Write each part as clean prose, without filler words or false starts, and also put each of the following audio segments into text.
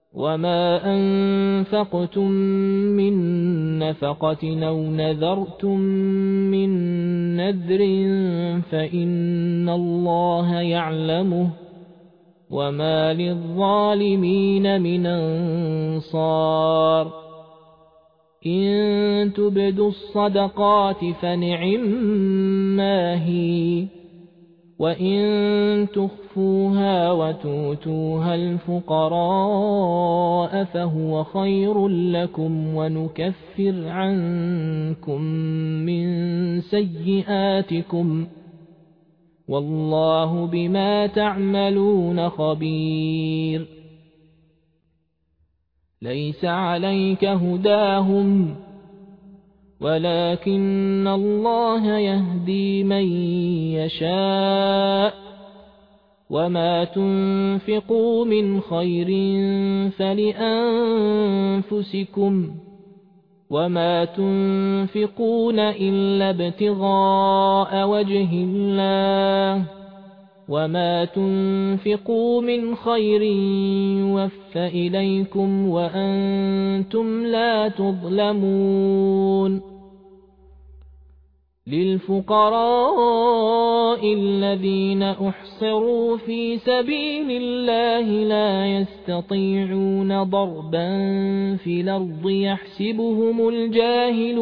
وما أنفقتم من نفقة أو نذرتم من نذر فإن الله يعلمه وما للظالمين من أنصار إن تبدوا الصدقات فنعما هي وإن تخفوها وتؤتوها الفقراء فهو خير لكم ونكفر عنكم من سيئاتكم والله بما تعملون خبير ليس عليك هداهم ولكن الله يهدي من يشاء وما تنفقوا من خير فلأنفسكم وما تنفقون إلا ابتغاء وجه الله وما تنفقوا من خير يوفى إليكم وأنتم لا تظلمون للفقراء الذين أحصروا في سبيل الله لا يستطيعون ضربا في الأرض يحسبهم الجاهل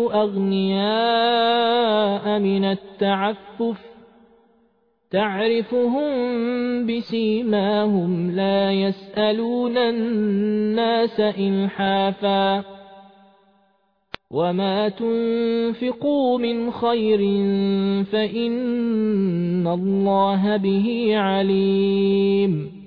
أغنياء من التعفف تعرفهم بسيماهم لا يسألون الناس إلحافا وما تنفقوا من خير فإن الله به عليم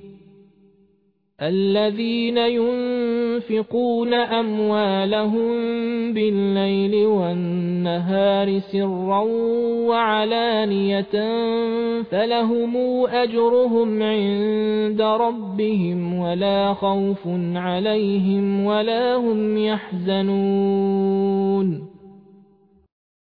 الذين ينفقون أموالهم بالليل والنهار سرا وعلانية فلهم أجرهم عند ربهم ولا خوف عليهم ولا هم يحزنون